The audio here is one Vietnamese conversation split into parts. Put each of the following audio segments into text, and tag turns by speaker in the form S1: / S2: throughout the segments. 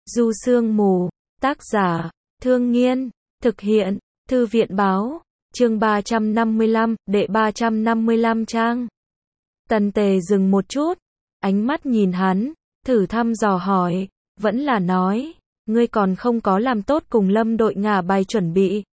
S1: Du Sương Mù, tác giả, Thương Nghiên, thực hiện, Thư viện báo, chương 355, đệ 355 trang. Tần Tề dừng một chút, ánh mắt nhìn hắn, thử thăm dò hỏi, vẫn là nói, ngươi còn không có làm tốt cùng Lâm đội ngả bài chuẩn bị.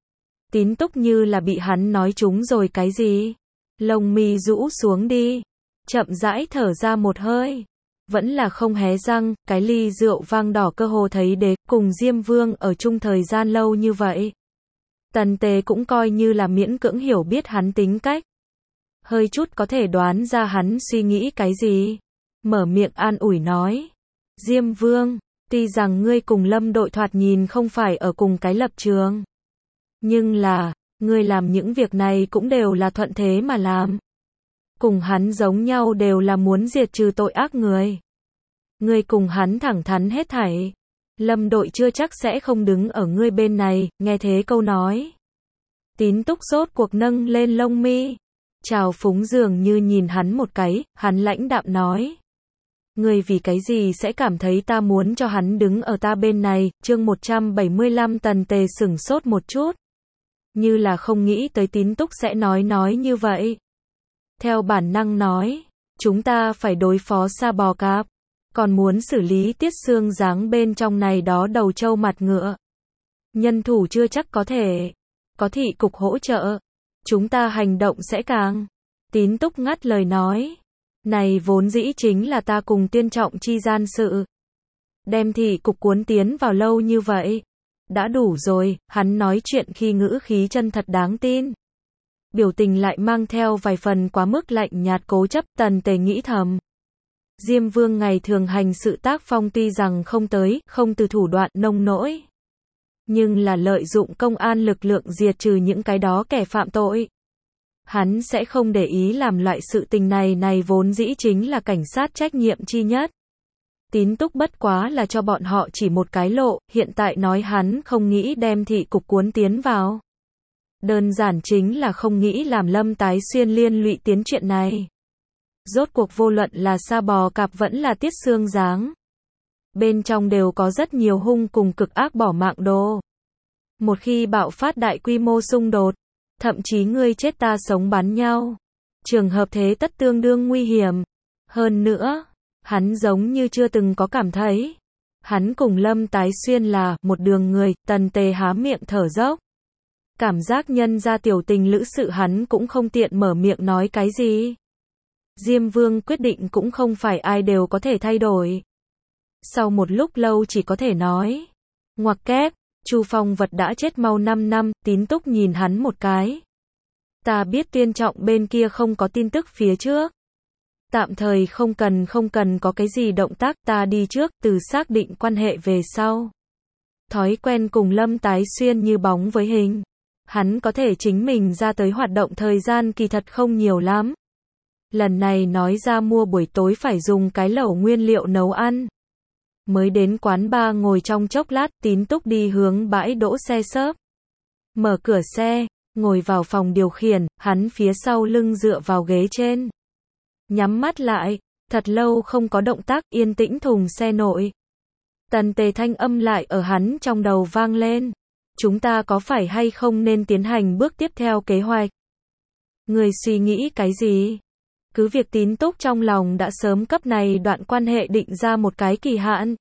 S1: Tín Túc như là bị hắn nói trúng rồi cái gì, lông mi rũ xuống đi, chậm rãi thở ra một hơi. Vẫn là không hé răng, cái ly rượu vang đỏ cơ hồ thấy đế, cùng Diêm Vương ở chung thời gian lâu như vậy. Tần Tề cũng coi như là miễn cưỡng hiểu biết hắn tính cách. Hơi chút có thể đoán ra hắn suy nghĩ cái gì. Mở miệng an ủi nói. Diêm Vương, tuy rằng ngươi cùng Lâm đội thoạt nhìn không phải ở cùng cái lập trường. Nhưng là, ngươi làm những việc này cũng đều là thuận thế mà làm. Cùng hắn giống nhau đều là muốn diệt trừ tội ác người. Ngươi cùng hắn thẳng thắn hết thảy. Lâm đội chưa chắc sẽ không đứng ở ngươi bên này, nghe thế câu nói. Tín Túc rốt cuộc nâng lên lông mi. Trào phúng dường như nhìn hắn một cái, hắn lãnh đạm nói. Ngươi vì cái gì sẽ cảm thấy ta muốn cho hắn đứng ở ta bên này, chương 175 Tần Tề sửng sốt một chút. Như là không nghĩ tới Tín Túc sẽ nói như vậy. Theo bản năng nói, chúng ta phải đối phó Sa Bò Cạp, còn muốn xử lý Tiết Xương Giáng bên trong này đó đầu trâu mặt ngựa. Nhân thủ chưa chắc có thể, có thị cục hỗ trợ, chúng ta hành động sẽ càng. Tín Túc ngắt lời nói, này vốn dĩ chính là ta cùng Tiên Trọng chi gian sự. Đem thị cục cuốn tiến vào lâu như vậy, đã đủ rồi, hắn nói chuyện khi ngữ khí chân thật đáng tin. Biểu tình lại mang theo vài phần quá mức lạnh nhạt cố chấp. Tần Tề nghĩ thầm. Diêm Vương ngày thường hành sự tác phong tuy rằng không từ thủ đoạn nông nỗi. Nhưng là lợi dụng công an lực lượng diệt trừ những cái đó kẻ phạm tội. Hắn sẽ không để ý làm loại sự tình này vốn dĩ chính là cảnh sát trách nhiệm chi nhất. Tín Túc bất quá là cho bọn họ chỉ một cái lộ, hiện tại nói hắn không nghĩ đem thị cục cuốn tiến vào. Đơn giản chính là không nghĩ làm Lâm Tái Xuyên liên lụy tiến chuyện này. Rốt cuộc vô luận là Sa Bò Cạp vẫn là Tiết Xương Giáng. Bên trong đều có rất nhiều hung cùng cực ác bỏ mạng đồ. Một khi bạo phát đại quy mô xung đột, thậm chí ngươi chết ta sống bắn nhau. Trường hợp thế tất tương đương nguy hiểm. Hơn nữa, hắn giống như chưa từng có cảm thấy. Hắn cùng Lâm Tái Xuyên là một đường người. Tần Tề há miệng thở dốc. Cảm giác nhân ra tiểu tình lữ sự hắn cũng không tiện mở miệng nói cái gì. Diêm Vương quyết định cũng không phải ai đều có thể thay đổi. Sau một lúc lâu chỉ có thể nói. Ngoặc kép, Chu Phong Vật đã chết mau 5 năm, Tín Túc nhìn hắn một cái. Ta biết Tiên Trọng bên kia không có tin tức phía trước. Tạm thời không cần có cái gì động tác, ta đi trước, từ xác định quan hệ về sau. Thói quen cùng Lâm Tái Xuyên như bóng với hình. Hắn có thể chính mình ra tới hoạt động thời gian kỳ thật không nhiều lắm. Lần này nói ra mua buổi tối phải dùng cái lẩu nguyên liệu nấu ăn. Mới đến quán bar ngồi trong chốc lát, Tín Túc đi hướng bãi đỗ xe xốp. Mở cửa xe, ngồi vào phòng điều khiển, hắn phía sau lưng dựa vào ghế trên. Nhắm mắt lại, thật lâu không có động tác, yên tĩnh thùng xe nội. Tần Tề thanh âm lại ở hắn trong đầu vang lên. Chúng ta có phải hay không nên tiến hành bước tiếp theo kế hoạch? Người suy nghĩ cái gì? Cứ việc Tín Túc trong lòng đã sớm cấp này đoạn quan hệ định ra một cái kỳ hạn.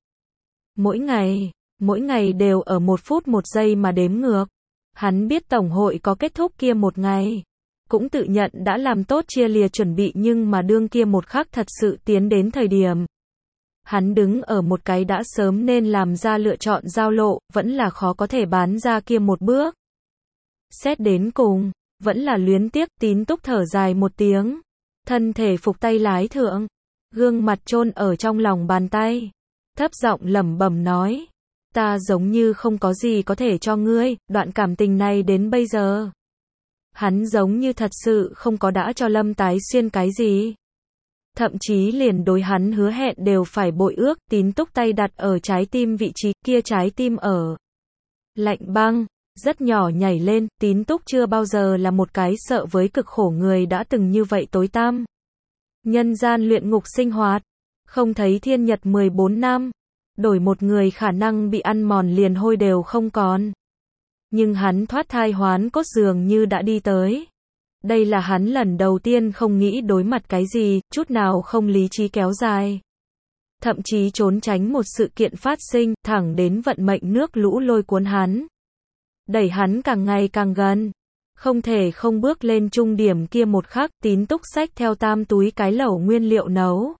S1: Mỗi ngày đều ở 1 phút 1 giây mà đếm ngược. Hắn biết tổng hội có kết thúc kia một ngày. Cũng tự nhận đã làm tốt chia lìa chuẩn bị, nhưng mà đương kia một khắc thật sự tiến đến thời điểm. Hắn đứng ở một cái đã sớm nên làm ra lựa chọn giao lộ, vẫn là khó có thể bán ra kia một bước. Xét đến cùng, vẫn là luyến tiếc. Tín Túc thở dài một tiếng. Thân thể phục tay lái thượng. Gương mặt chôn ở trong lòng bàn tay. Thấp giọng lẩm bẩm nói. Ta giống như không có gì có thể cho ngươi, đoạn cảm tình này đến bây giờ. Hắn giống như thật sự không có đã cho Lâm Tái Xuyên cái gì. Thậm chí liền đối hắn hứa hẹn đều phải bội ước. Tín Túc tay đặt ở trái tim vị trí kia, trái tim ở lạnh băng, rất nhỏ nhảy lên. Tín Túc chưa bao giờ là một cái sợ với cực khổ người đã từng như vậy tối tăm. Nhân gian luyện ngục sinh hoạt, không thấy thiên nhật 14 năm. đổi một người khả năng bị ăn mòn liền hôi đều không còn. Nhưng hắn thoát thai hoán cốt dường như đã đi tới. Đây là hắn lần đầu tiên không nghĩ đối mặt cái gì, chút nào không lý trí kéo dài. Thậm chí trốn tránh một sự kiện phát sinh, thẳng đến vận mệnh nước lũ lôi cuốn hắn. Đẩy hắn càng ngày càng gần. Không thể không bước lên trung điểm kia một khắc, Tín Túc xách theo 3 túi cái lẩu nguyên liệu nấu.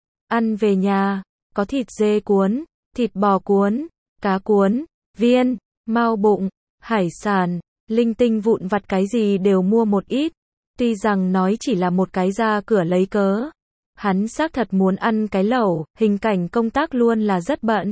S1: Ăn về nhà, có thịt dê cuốn, thịt bò cuốn, cá cuốn, viên, mao bụng, hải sản, linh tinh vụn vặt cái gì đều mua một ít. Tuy rằng nói chỉ là một cái ra cửa lấy cớ. Hắn xác thật muốn ăn cái lẩu, hình cảnh công tác luôn là rất bận.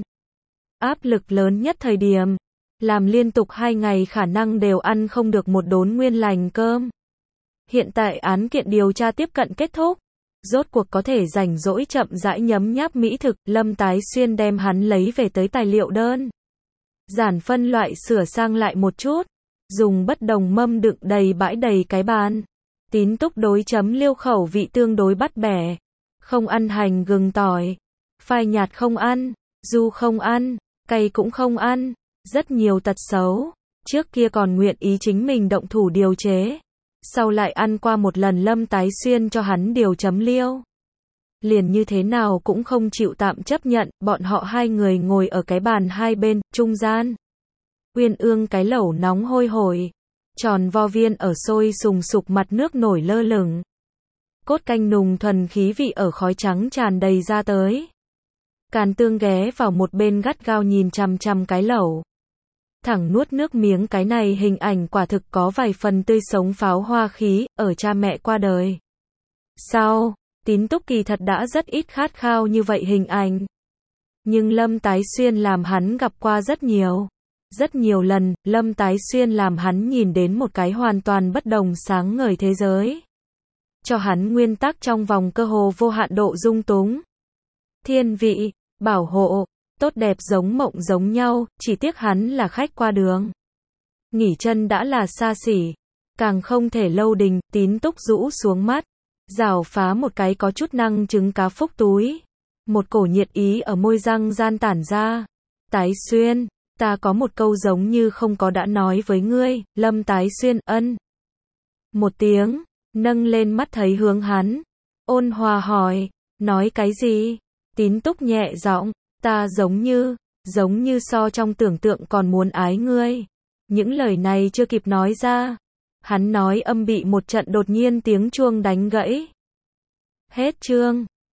S1: Áp lực lớn nhất thời điểm. Làm liên tục 2 ngày khả năng đều ăn không được một đốn nguyên lành cơm. Hiện tại án kiện điều tra tiếp cận kết thúc. Rốt cuộc có thể rảnh rỗi chậm rãi nhấm nháp mỹ thực, Lâm Tái Xuyên đem hắn lấy về tới tài liệu đơn. Giản phân loại sửa sang lại một chút. Dùng bất đồng mâm đựng bãi đầy cái bàn. Tín Túc đối chấm liêu khẩu vị tương đối bắt bẻ. Không ăn hành gừng tỏi. Phai nhạt không ăn. Du không ăn. Cay cũng không ăn. Rất nhiều tật xấu. Trước kia còn nguyện ý chính mình động thủ điều chế. Sau lại ăn qua một lần Lâm Tái Xuyên cho hắn điều chấm liêu. Liền như thế nào cũng không chịu tạm chấp nhận, bọn họ 2 người ngồi ở cái bàn hai bên, trung gian. Uyên ương cái lẩu nóng hôi hổi. Tròn vo viên ở sôi sùng sục mặt nước nổi lơ lửng. Cốt canh nùng thuần khí vị ở khói trắng tràn đầy ra tới. Càn Tương ghé vào một bên gắt gao nhìn chằm chằm cái lẩu. Thẳng nuốt nước miếng, cái này hình ảnh quả thực có vài phần tươi sống pháo hoa khí, ở cha mẹ qua đời. Sau, Tín Túc kỳ thật đã rất ít khát khao như vậy hình ảnh. Nhưng Lâm Tái Xuyên làm hắn gặp qua rất nhiều. Rất nhiều lần, Lâm Tái Xuyên làm hắn nhìn đến một cái hoàn toàn bất đồng sáng ngời thế giới. Cho hắn nguyên tắc trong vòng cơ hồ vô hạn độ dung túng. Thiên vị, bảo hộ, tốt đẹp giống mộng giống nhau, chỉ tiếc hắn là khách qua đường. Nghỉ chân đã là xa xỉ, càng không thể lâu đình, Tín Túc rũ xuống mắt, rảo phá một cái có chút năng trứng cá phúc túi. Một cổ nhiệt ý ở môi răng gian tản ra. Tái Xuyên, ta có một câu giống như không có đã nói với ngươi. Lâm Tái Xuyên ân một tiếng, nâng lên mắt thấy hướng hắn, ôn hòa hỏi, nói cái gì? Tín Túc nhẹ giọng, ta giống như so trong tưởng tượng còn muốn ái ngươi. Những lời này chưa kịp nói ra, hắn nói âm bị một trận đột nhiên tiếng chuông đánh gãy. Hết chương.